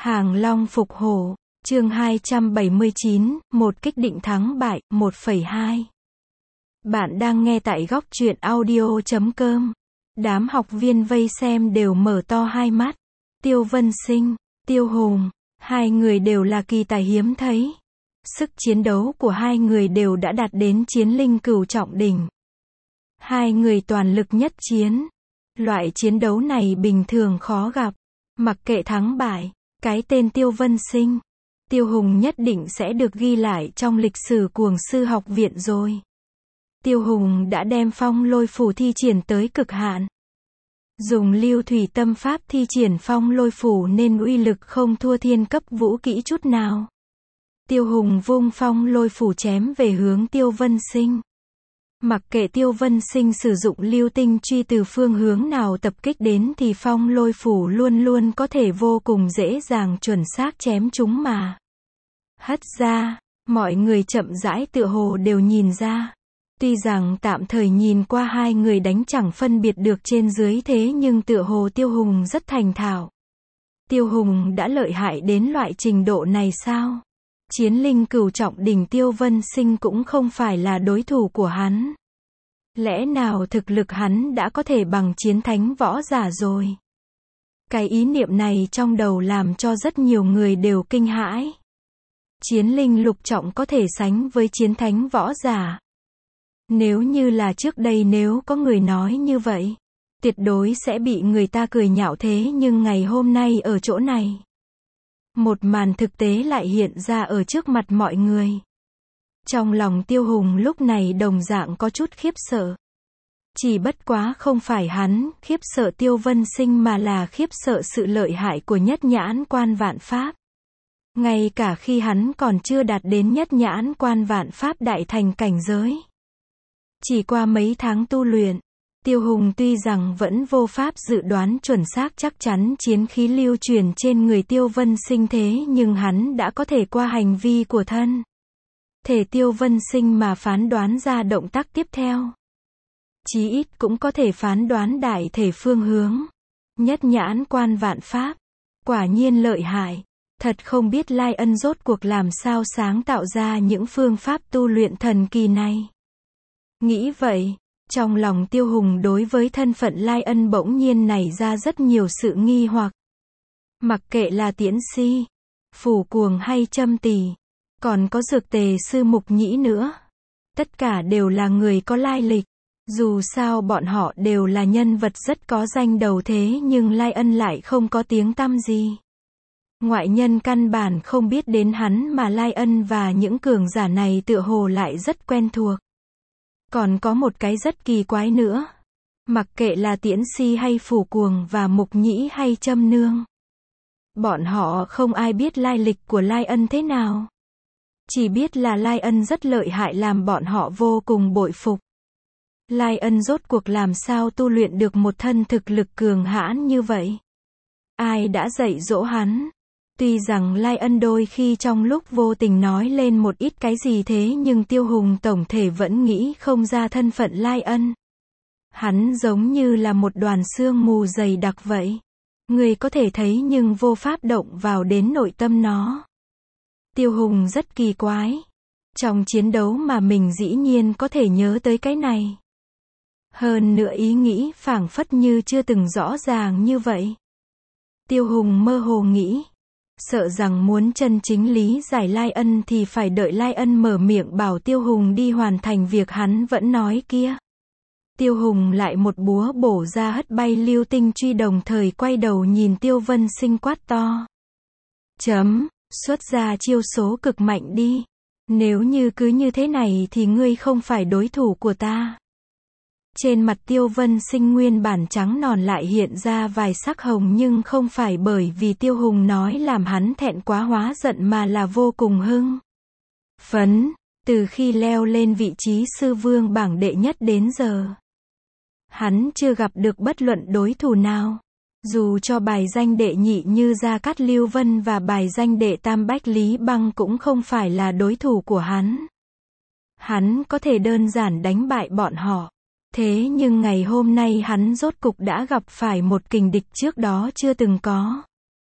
Hàng Long phục hổ, chương 279, một kích định thắng bại, 1,2. Bạn đang nghe tại góc truyện audio.com. Đám học viên vây xem đều mở to hai mắt. Tiêu Vân Sinh, Tiêu Hùng, hai người đều là kỳ tài hiếm thấy. Sức chiến đấu của hai người đều đã đạt đến chiến linh cửu trọng đỉnh. Hai người toàn lực nhất chiến. Loại chiến đấu này bình thường khó gặp. Mặc kệ thắng bại, cái tên Tiêu Vân Sinh, Tiêu Hùng nhất định sẽ được ghi lại trong lịch sử cuồng sư học viện rồi. Tiêu Hùng đã đem phong lôi phủ thi triển tới cực hạn. Dùng lưu thủy tâm pháp thi triển phong lôi phủ nên uy lực không thua thiên cấp vũ kỹ chút nào. Tiêu Hùng vung phong lôi phủ chém về hướng Tiêu Vân Sinh. Mặc kệ Tiêu Vân Sinh sử dụng lưu tinh truy từ phương hướng nào tập kích đến thì phong lôi phủ luôn luôn có thể vô cùng dễ dàng chuẩn xác chém chúng mà. Hất ra, mọi người chậm rãi tựa hồ đều nhìn ra. Tuy rằng tạm thời nhìn qua hai người đánh chẳng phân biệt được trên dưới thế nhưng tựa hồ Tiêu Hùng rất thành thạo. Tiêu Hùng đã lợi hại đến loại trình độ này sao? Chiến linh cửu trọng đỉnh Tiêu Vân Sinh cũng không phải là đối thủ của hắn. Lẽ nào thực lực hắn đã có thể bằng chiến thánh võ giả rồi? Cái ý niệm này trong đầu làm cho rất nhiều người đều kinh hãi. Chiến linh lục trọng có thể sánh với chiến thánh võ giả. Nếu như là trước đây nếu có người nói như vậy, tuyệt đối sẽ bị người ta cười nhạo thế nhưng ngày hôm nay ở chỗ này. Một màn thực tế lại hiện ra ở trước mặt mọi người. Trong lòng Tiêu Hùng lúc này đồng dạng có chút khiếp sợ. Chỉ bất quá không phải hắn khiếp sợ Tiêu Vân Sinh mà là khiếp sợ sự lợi hại của nhất nhãn quan vạn pháp. Ngay cả khi hắn còn chưa đạt đến nhất nhãn quan vạn pháp đại thành cảnh giới. Chỉ qua mấy tháng tu luyện, Tiêu Hùng tuy rằng vẫn vô pháp dự đoán chuẩn xác chắc chắn chiến khí lưu truyền trên người Tiêu Vân Sinh thế nhưng hắn đã có thể qua hành vi của thân thể Tiêu Vân Sinh mà phán đoán ra động tác tiếp theo. Chí ít cũng có thể phán đoán đại thể phương hướng. Nhất nhãn quan vạn pháp. Quả nhiên lợi hại. Thật không biết Lai Ân rốt cuộc làm sao sáng tạo ra những phương pháp tu luyện thần kỳ này. Nghĩ vậy, trong lòng Tiêu Hùng đối với thân phận Lai Ân bỗng nhiên nảy ra rất nhiều sự nghi hoặc. Mặc kệ là Tiễn Si, Phủ Cuồng hay Châm Tỳ, còn có Dược Tề Sư Mục Nhĩ nữa. Tất cả đều là người có lai lịch. Dù sao bọn họ đều là nhân vật rất có danh đầu thế nhưng Lai Ân lại không có tiếng tăm gì. Ngoại nhân căn bản không biết đến hắn mà Lai Ân và những cường giả này tựa hồ lại rất quen thuộc. Còn có một cái rất kỳ quái nữa. Mặc kệ là Tiễn Si hay Phủ Cuồng và Mục Nhĩ hay Châm Nương. Bọn họ không ai biết lai lịch của Lai Ân thế nào. Chỉ biết là Lai Ân rất lợi hại làm bọn họ vô cùng bội phục. Lai Ân rốt cuộc làm sao tu luyện được một thân thực lực cường hãn như vậy? Ai đã dạy dỗ hắn? Tuy rằng Lai Ân đôi khi trong lúc vô tình nói lên một ít cái gì thế nhưng Tiêu Hùng tổng thể vẫn nghĩ không ra thân phận Lai Ân. Hắn giống như là một đoàn sương mù dày đặc vậy. Người có thể thấy nhưng vô pháp động vào đến nội tâm nó. Tiêu Hùng rất kỳ quái. Trong chiến đấu mà mình dĩ nhiên có thể nhớ tới cái này. Hơn nữa ý nghĩ phảng phất như chưa từng rõ ràng như vậy. Tiêu Hùng mơ hồ nghĩ. Sợ rằng muốn chân chính lý giải Lai Ân thì phải đợi Lai Ân mở miệng bảo Tiêu Hùng đi hoàn thành việc hắn vẫn nói kia. Tiêu Hùng lại một búa bổ ra hất bay lưu tinh truy đồng thời quay đầu nhìn Tiêu Vân Sinh quát to. Xuất ra chiêu số cực mạnh đi. Nếu như cứ như thế này thì ngươi không phải đối thủ của ta. Trên mặt Tiêu Vân Sinh nguyên bản trắng nòn lại hiện ra vài sắc hồng nhưng không phải bởi vì Tiêu Hùng nói làm hắn thẹn quá hóa giận mà là vô cùng hưng phấn. Từ khi leo lên vị trí sư vương bảng đệ nhất đến giờ, hắn chưa gặp được bất luận đối thủ nào. Dù cho bài danh đệ nhị như Gia Cát Lưu Vân và bài danh đệ tam Bách Lý Băng cũng không phải là đối thủ của hắn. Hắn có thể đơn giản đánh bại bọn họ. Thế nhưng ngày hôm nay hắn rốt cục đã gặp phải một kình địch trước đó chưa từng có.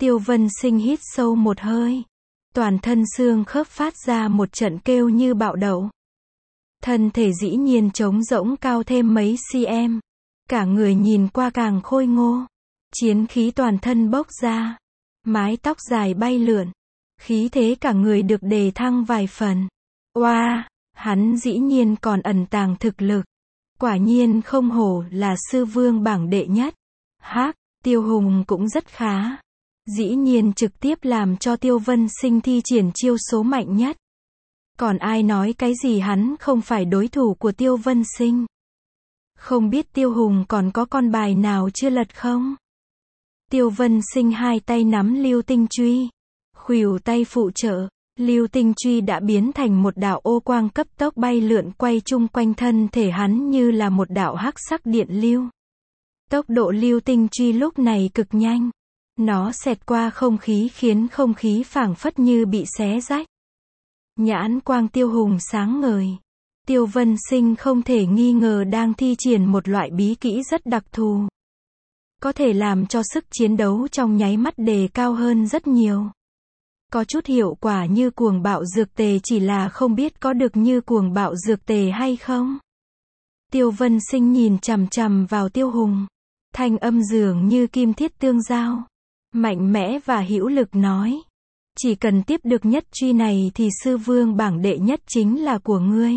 Tiêu Vân Sinh hít sâu một hơi. Toàn thân xương khớp phát ra một trận kêu như bạo đậu. Thân thể dĩ nhiên trống rỗng cao thêm mấy cm. Cả người nhìn qua càng khôi ngô. Chiến khí toàn thân bốc ra. Mái tóc dài bay lượn. Khí thế cả người được đề thăng vài phần. Oa, hắn dĩ nhiên còn ẩn tàng thực lực. Quả nhiên không hổ là sư vương bảng đệ nhất. Hắc, Tiêu Hùng cũng rất khá. Dĩ nhiên trực tiếp làm cho Tiêu Vân Sinh thi triển chiêu số mạnh nhất. Còn ai nói cái gì hắn không phải đối thủ của Tiêu Vân Sinh. Không biết Tiêu Hùng còn có con bài nào chưa lật không? Tiêu Vân Sinh hai tay nắm lưu tinh truy. Khuỷu tay phụ trợ. Lưu tinh truy đã biến thành một đạo ô quang cấp tốc bay lượn quay chung quanh thân thể hắn như là một đạo hắc sắc điện lưu. Tốc độ lưu tinh truy lúc này cực nhanh. Nó xẹt qua không khí khiến không khí phảng phất như bị xé rách. Nhãn quang Tiêu Hùng sáng ngời. Tiêu Vân Sinh không thể nghi ngờ đang thi triển một loại bí kỹ rất đặc thù. Có thể làm cho sức chiến đấu trong nháy mắt đề cao hơn rất nhiều. Có chút hiệu quả như cuồng bạo dược tề, chỉ là không biết có được như cuồng bạo dược tề hay không. Tiêu Vân Sinh nhìn chằm chằm vào Tiêu Hùng. Thanh âm dường như kim thiết tương giao. Mạnh mẽ và hữu lực nói. Chỉ cần tiếp được nhất truy này thì sư vương bảng đệ nhất chính là của ngươi.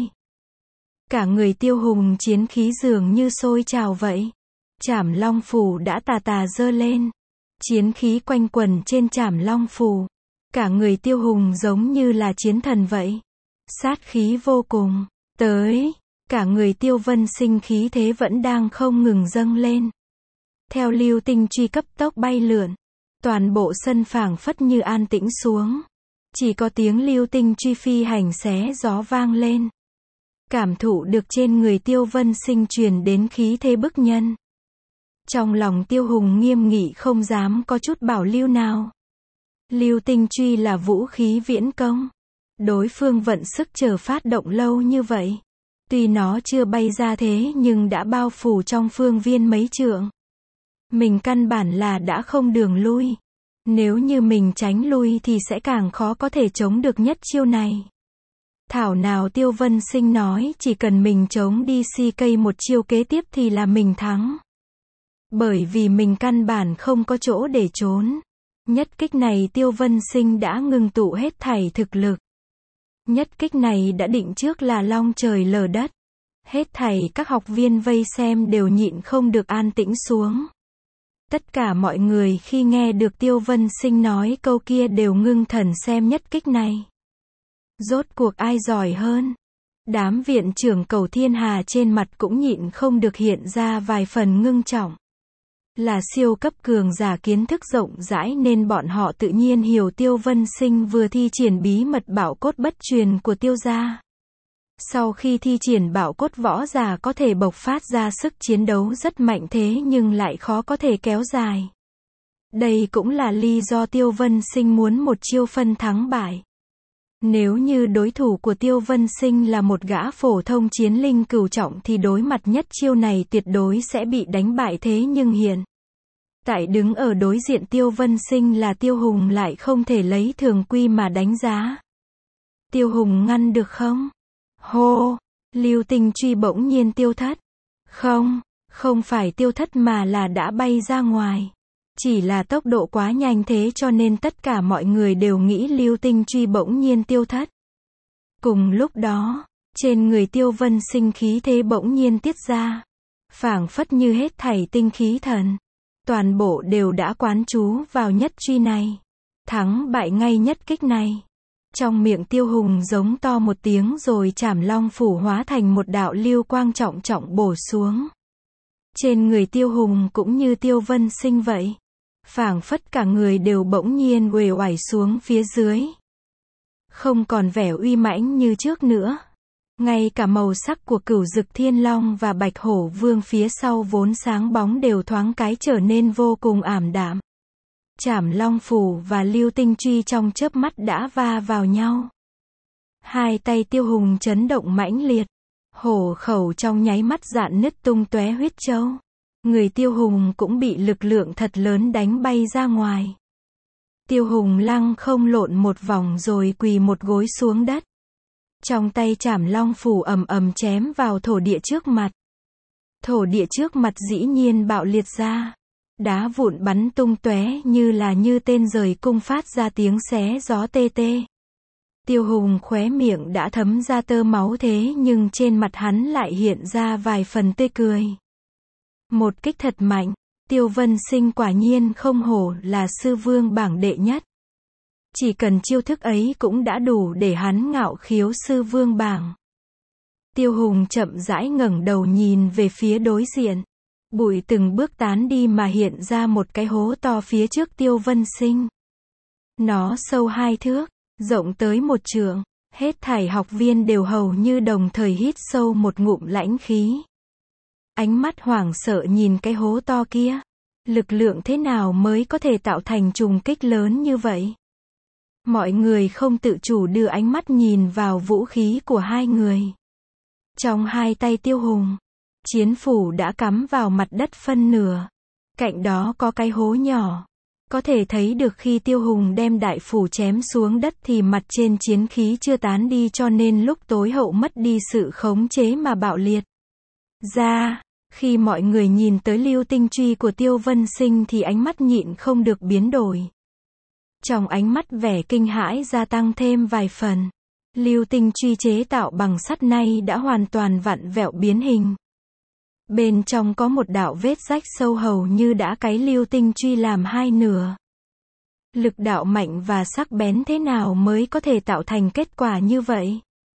Cả người Tiêu Hùng chiến khí dường như sôi trào vậy. Trảm Long Phù đã tà tà giơ lên. Chiến khí quanh quẩn trên Trảm Long Phù. Cả người Tiêu Hùng giống như là chiến thần vậy. Sát khí vô cùng. Tới. Cả người Tiêu Vân Sinh khí thế vẫn đang không ngừng dâng lên. Theo lưu tinh truy cấp tốc bay lượn. Toàn bộ sân phảng phất như an tĩnh xuống. Chỉ có tiếng lưu tinh truy phi hành xé gió vang lên. Cảm thụ được trên người Tiêu Vân Sinh truyền đến khí thế bức nhân. Trong lòng Tiêu Hùng nghiêm nghị không dám có chút bảo lưu nào. Lưu tinh truy là vũ khí viễn công. Đối phương vận sức chờ phát động lâu như vậy. Tuy nó chưa bay ra thế nhưng đã bao phủ trong phương viên mấy trượng. Mình căn bản là đã không đường lui. Nếu như mình tránh lui thì sẽ càng khó có thể chống được nhất chiêu này. Thảo nào Tiêu Vân Sinh nói chỉ cần mình chống DCK một chiêu kế tiếp thì là mình thắng. Bởi vì mình căn bản không có chỗ để trốn. Nhất kích này Tiêu Vân Sinh đã ngưng tụ hết thảy thực lực. Nhất kích này đã định trước là long trời lở đất. Hết thảy các học viên vây xem đều nhịn không được an tĩnh xuống. Tất cả mọi người khi nghe được Tiêu Vân Sinh nói câu kia đều ngưng thần xem nhất kích này. Rốt cuộc ai giỏi hơn? Đám viện trưởng Cầu Thiên Hà trên mặt cũng nhịn không được hiện ra vài phần ngưng trọng. Là siêu cấp cường giả kiến thức rộng rãi nên bọn họ tự nhiên hiểu Tiêu Vân Sinh vừa thi triển bí mật bảo cốt bất truyền của Tiêu gia. Sau khi thi triển bảo cốt võ giả có thể bộc phát ra sức chiến đấu rất mạnh thế nhưng lại khó có thể kéo dài. Đây cũng là lý do Tiêu Vân Sinh muốn một chiêu phân thắng bại. Nếu như đối thủ của Tiêu Vân Sinh là một gã phổ thông chiến linh cửu trọng thì đối mặt nhất chiêu này tuyệt đối sẽ bị đánh bại thế nhưng hiện tại đứng ở đối diện Tiêu Vân Sinh là Tiêu Hùng lại không thể lấy thường quy mà đánh giá. Tiêu Hùng ngăn được không? Hô! Lưu tinh truy bỗng nhiên tiêu thất. Không phải tiêu thất mà là đã bay ra ngoài. Chỉ là tốc độ quá nhanh thế cho nên tất cả mọi người đều nghĩ lưu tinh truy bỗng nhiên tiêu thất. Cùng lúc đó, trên người Tiêu Vân Sinh khí thế bỗng nhiên tiết ra. Phảng phất như hết thảy tinh khí thần. Toàn bộ đều đã quán chú vào nhất truy này. Thắng bại ngay nhất kích này. Trong miệng Tiêu Hùng giống to một tiếng rồi Trảm Long Phủ hóa thành một đạo lưu quang trọng trọng bổ xuống. Trên người Tiêu Hùng cũng như Tiêu Vân Sinh vậy. Phảng phất cả người đều bỗng nhiên uể oải xuống phía dưới. Không còn vẻ uy mãnh như trước nữa. Ngay cả màu sắc của Cửu Dực Thiên Long và Bạch Hổ Vương phía sau vốn sáng bóng đều thoáng cái trở nên vô cùng ảm đạm. Trảm Long Phủ và lưu tinh truy trong chớp mắt đã va vào nhau. Hai tay Tiêu Hùng chấn động mãnh liệt. Hổ khẩu trong nháy mắt rạn nứt tung tóe huyết châu. Người Tiêu Hùng cũng bị lực lượng thật lớn đánh bay ra ngoài. Tiêu Hùng lăng không lộn một vòng rồi quỳ một gối xuống đất. Trong tay trảm long phủ ầm ầm chém vào thổ địa trước mặt. Thổ địa trước mặt dĩ nhiên bạo liệt ra. Đá vụn bắn tung tóe như tên rời cung phát ra tiếng xé gió tê tê. Tiêu Hùng khóe miệng đã thấm ra tơ máu thế nhưng trên mặt hắn lại hiện ra vài phần tươi cười. Một kích thật mạnh. Tiêu Vân Sinh quả nhiên không hổ là sư vương bảng đệ nhất. Chỉ cần chiêu thức ấy cũng đã đủ để hắn ngạo khiếu sư vương bảng. Tiêu Hùng chậm rãi ngẩng đầu nhìn về phía đối diện. Bụi từng bước tán đi mà hiện ra một cái hố to phía trước Tiêu Vân Sinh. Nó sâu 2 thước, rộng tới 1 trượng. Hết thảy học viên đều hầu như đồng thời hít sâu một ngụm lãnh khí. Ánh mắt hoảng sợ nhìn cái hố to kia. Lực lượng thế nào mới có thể tạo thành trùng kích lớn như vậy? Mọi người không tự chủ đưa ánh mắt nhìn vào vũ khí của hai người. Trong hai tay Tiêu Hùng, chiến phủ đã cắm vào mặt đất phân nửa. Cạnh đó có cái hố nhỏ. Có thể thấy được khi Tiêu Hùng đem đại phủ chém xuống đất thì mặt trên chiến khí chưa tán đi cho nên lúc tối hậu mất đi sự khống chế mà bạo liệt ra. Khi mọi người nhìn tới lưu tinh truy của Tiêu Vân Sinh thì ánh mắt nhịn không được biến đổi. Trong ánh mắt vẻ kinh hãi gia tăng thêm vài phần. Lưu tinh truy chế tạo bằng sắt nay đã hoàn toàn vặn vẹo biến hình. Bên trong có một đạo vết rách sâu hầu như đã cấy lưu tinh truy làm 2 nửa. Lực đạo mạnh và sắc bén thế nào mới có thể tạo thành kết quả như vậy?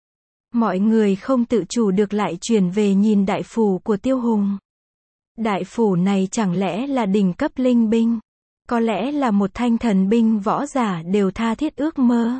Mọi người không tự chủ được lại chuyển về nhìn đại phủ của Tiêu Hùng. Đại phủ này chẳng lẽ là đỉnh cấp linh binh? Có lẽ là một thanh thần binh võ giả đều tha thiết ước mơ.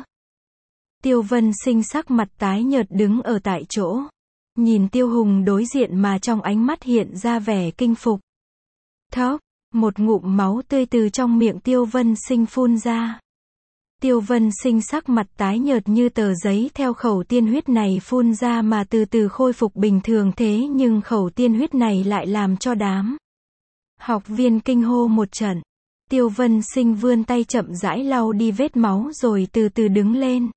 Tiêu Vân Sinh sắc mặt tái nhợt đứng ở tại chỗ. Nhìn Tiêu Hùng đối diện mà trong ánh mắt hiện ra vẻ kinh phục. Thốc, một ngụm máu tươi từ trong miệng Tiêu Vân Sinh phun ra. Tiêu Vân Sinh sắc mặt tái nhợt như tờ giấy theo khẩu tiên huyết này phun ra mà từ từ khôi phục bình thường thế nhưng khẩu tiên huyết này lại làm cho đám học viên kinh hô một trận. Tiêu Vân Sinh vươn tay chậm rãi lau đi vết máu rồi từ từ đứng lên.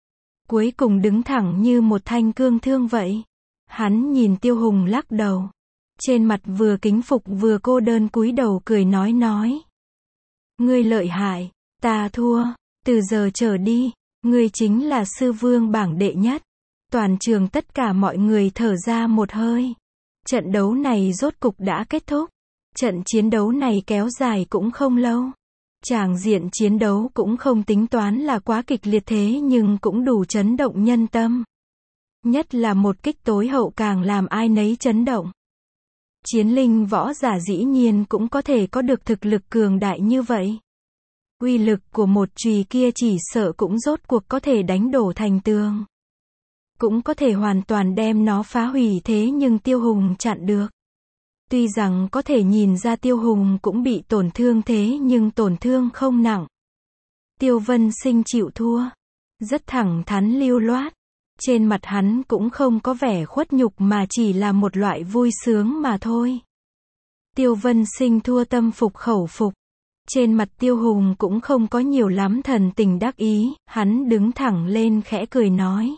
Cuối cùng đứng thẳng như một thanh cương thương vậy. Hắn nhìn Tiêu Hùng lắc đầu. Trên mặt vừa kính phục vừa cô đơn cúi đầu cười nói. Ngươi lợi hại, ta thua. Từ giờ trở đi, ngươi chính là sư vương bảng đệ nhất. Toàn trường tất cả mọi người thở ra một hơi. Trận đấu này rốt cục đã kết thúc. Trận chiến đấu này kéo dài cũng không lâu. Tràng diện chiến đấu cũng không tính toán là quá kịch liệt thế nhưng cũng đủ chấn động nhân tâm. Nhất là một kích tối hậu càng làm ai nấy chấn động. Chiến linh võ giả dĩ nhiên cũng có thể có được thực lực cường đại như vậy. Uy lực của một chùy kia chỉ sợ cũng rốt cuộc có thể đánh đổ thành tường. Cũng có thể hoàn toàn đem nó phá hủy thế nhưng Tiêu Hùng chặn được. Tuy rằng có thể nhìn ra Tiêu Hùng cũng bị tổn thương thế nhưng tổn thương không nặng. Tiêu Vân Sinh chịu thua. Rất thẳng thắn lưu loát. Trên mặt hắn cũng không có vẻ khuất nhục mà chỉ là một loại vui sướng mà thôi. Tiêu Vân Sinh thua tâm phục khẩu phục. Trên mặt Tiêu Hùng cũng không có nhiều lắm thần tình đắc ý, hắn đứng thẳng lên khẽ cười nói.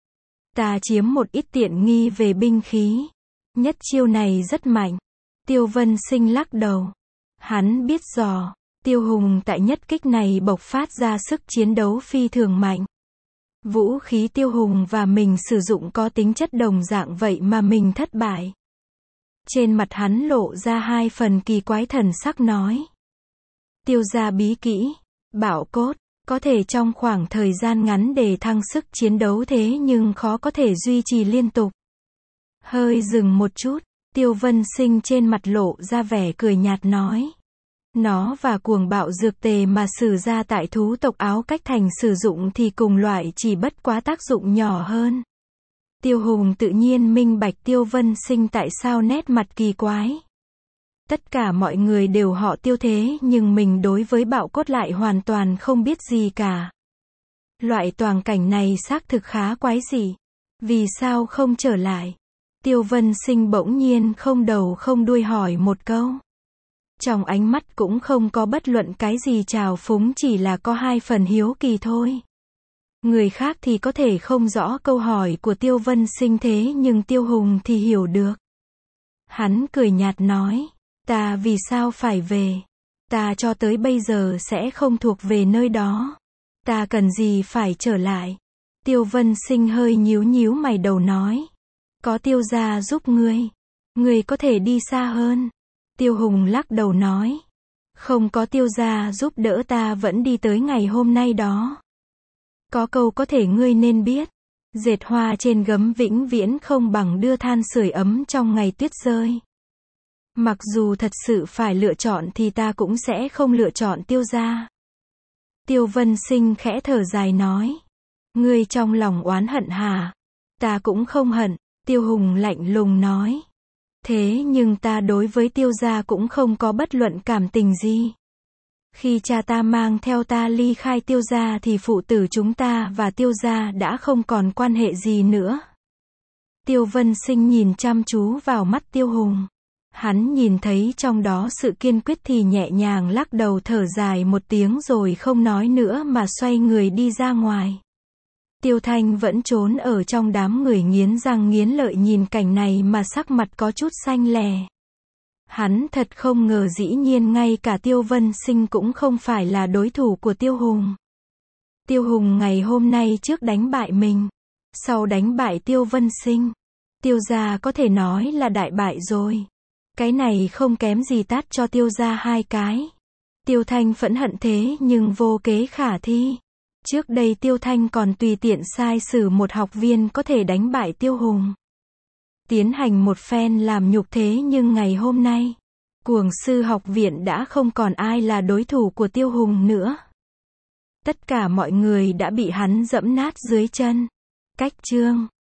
Ta chiếm một ít tiện nghi về binh khí. Nhất chiêu này rất mạnh. Tiêu Vân Sinh lắc đầu. Hắn biết rõ, Tiêu Hùng tại nhất kích này bộc phát ra sức chiến đấu phi thường mạnh. Vũ khí Tiêu Hùng và mình sử dụng có tính chất đồng dạng vậy mà mình thất bại. Trên mặt hắn lộ ra 2 phần kỳ quái thần sắc nói. Tiêu gia bí kỹ, bảo cốt, có thể trong khoảng thời gian ngắn để thăng sức chiến đấu thế nhưng khó có thể duy trì liên tục. Hơi dừng một chút, Tiêu Vân Sinh trên mặt lộ ra vẻ cười nhạt nói. Nó và cuồng bạo dược tề mà sử ra tại thú tộc Áo Cách Thành sử dụng thì cùng loại chỉ bất quá tác dụng nhỏ hơn. Tiêu Hùng tự nhiên minh bạch Tiêu Vân Sinh tại sao nét mặt kỳ quái. Tất cả mọi người đều họ Tiêu thế nhưng mình đối với bạo cốt lại hoàn toàn không biết gì cả. Loại toàn cảnh này xác thực khá quái dị. Vì sao không trở lại? Tiêu Vân Sinh bỗng nhiên không đầu không đuôi hỏi một câu. Trong ánh mắt cũng không có bất luận cái gì trào phúng, chỉ là có 2 phần hiếu kỳ thôi. Người khác thì có thể không rõ câu hỏi của Tiêu Vân Sinh, thế nhưng Tiêu Hùng thì hiểu được. Hắn cười nhạt nói, ta vì sao phải về? Ta cho tới bây giờ sẽ không thuộc về nơi đó. Ta cần gì phải trở lại? Tiêu Vân Sinh hơi nhíu nhíu mày đầu nói, có Tiêu gia giúp ngươi có thể đi xa hơn. Tiêu Hùng lắc đầu nói, không có Tiêu gia giúp đỡ ta vẫn đi tới ngày hôm nay đó. Có câu có thể ngươi nên biết, dệt hoa trên gấm vĩnh viễn không bằng đưa than sưởi ấm trong ngày tuyết rơi. Mặc dù thật sự phải lựa chọn thì ta cũng sẽ không lựa chọn Tiêu gia. Tiêu Vân Sinh khẽ thở dài nói, ngươi trong lòng oán hận hả? Ta cũng không hận. Tiêu Hùng lạnh lùng nói, thế nhưng ta đối với Tiêu gia cũng không có bất luận cảm tình gì. Khi cha ta mang theo ta ly khai Tiêu gia thì phụ tử chúng ta và Tiêu gia đã không còn quan hệ gì nữa. Tiêu Vân Sinh nhìn chăm chú vào mắt Tiêu Hùng. Hắn nhìn thấy trong đó sự kiên quyết thì nhẹ nhàng lắc đầu thở dài một tiếng rồi không nói nữa mà xoay người đi ra ngoài. Tiêu Thanh vẫn trốn ở trong đám người nghiến răng nghiến lợi nhìn cảnh này mà sắc mặt có chút xanh lè. Hắn thật không ngờ dĩ nhiên ngay cả Tiêu Vân Sinh cũng không phải là đối thủ của Tiêu Hùng. Tiêu Hùng ngày hôm nay trước đánh bại mình, sau đánh bại Tiêu Vân Sinh, Tiêu gia có thể nói là đại bại rồi. Cái này không kém gì tát cho Tiêu gia 2 cái. Tiêu Thanh phẫn hận thế nhưng vô kế khả thi. Trước đây Tiêu Thanh còn tùy tiện sai xử một học viên có thể đánh bại Tiêu Hùng. Tiến hành một phen làm nhục, thế nhưng ngày hôm nay, Cuồng Sư học viện đã không còn ai là đối thủ của Tiêu Hùng nữa. Tất cả mọi người đã bị hắn dẫm nát dưới chân. Cách chương